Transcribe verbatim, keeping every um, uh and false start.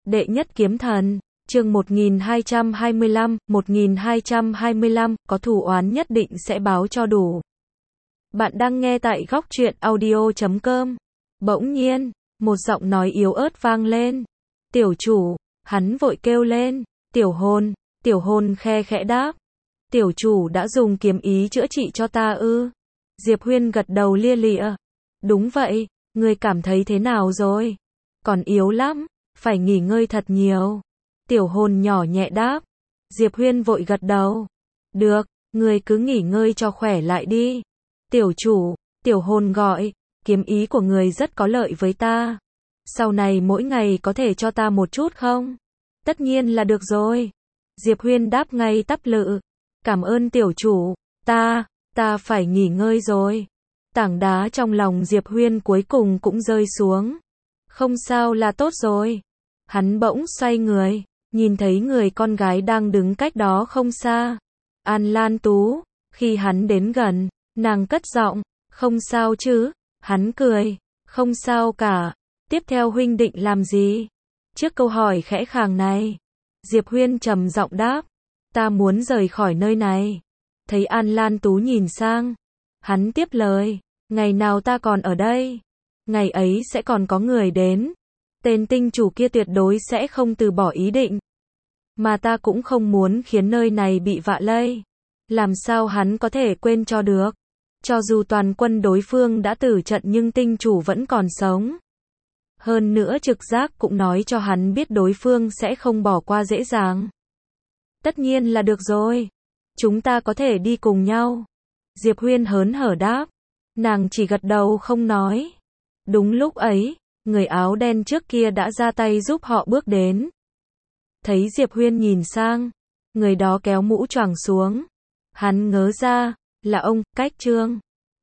Đệ nhất kiếm thần, chương một nghìn hai trăm hai mươi lăm, một nghìn hai trăm hai mươi lăm, có thù oán nhất định sẽ báo cho đủ. Bạn đang nghe tại góc truyện audio chấm com. Bỗng nhiên, một giọng nói yếu ớt vang lên. Tiểu chủ, hắn vội kêu lên. Tiểu hồn, tiểu hồn khe khẽ đáp. Tiểu chủ đã dùng kiếm ý chữa trị cho ta ư? Diệp Huyên gật đầu lia lịa. Đúng vậy, ngươi cảm thấy thế nào rồi? Còn yếu lắm, phải nghỉ ngơi thật nhiều. Tiểu hồn nhỏ nhẹ đáp. Diệp Huyên vội gật đầu. Được, ngươi cứ nghỉ ngơi cho khỏe lại đi. Tiểu chủ, tiểu hồn gọi, kiếm ý của người rất có lợi với ta. Sau này mỗi ngày có thể cho ta một chút không? Tất nhiên là được rồi. Diệp Huyên đáp ngay tắp lự. Cảm ơn tiểu chủ, ta, ta phải nghỉ ngơi rồi. Tảng đá trong lòng Diệp Huyên cuối cùng cũng rơi xuống. Không sao là tốt rồi. Hắn bỗng xoay người, nhìn thấy người con gái đang đứng cách đó không xa. An Lan Tú, khi hắn đến gần, nàng cất giọng, không sao chứ? Hắn cười, không sao cả. Tiếp theo huynh định làm gì? Trước câu hỏi khẽ khàng này, Diệp Huyên trầm giọng đáp, ta muốn rời khỏi nơi này. Thấy An Lan Tú nhìn sang, hắn tiếp lời, ngày nào ta còn ở đây, ngày ấy sẽ còn có người đến. Tên tinh chủ kia tuyệt đối sẽ không từ bỏ ý định. Mà ta cũng không muốn khiến nơi này bị vạ lây. Làm sao hắn có thể quên cho được? Cho dù toàn quân đối phương đã tử trận nhưng tinh chủ vẫn còn sống. Hơn nữa trực giác cũng nói cho hắn biết đối phương sẽ không bỏ qua dễ dàng. Tất nhiên là được rồi. Chúng ta có thể đi cùng nhau. Diệp Huyên hớn hở đáp. Nàng chỉ gật đầu không nói. Đúng lúc ấy, người áo đen trước kia đã ra tay giúp họ bước đến. Thấy Diệp Huyên nhìn sang, người đó kéo mũ choàng xuống. Hắn ngớ ra, là ông, Cách Trương.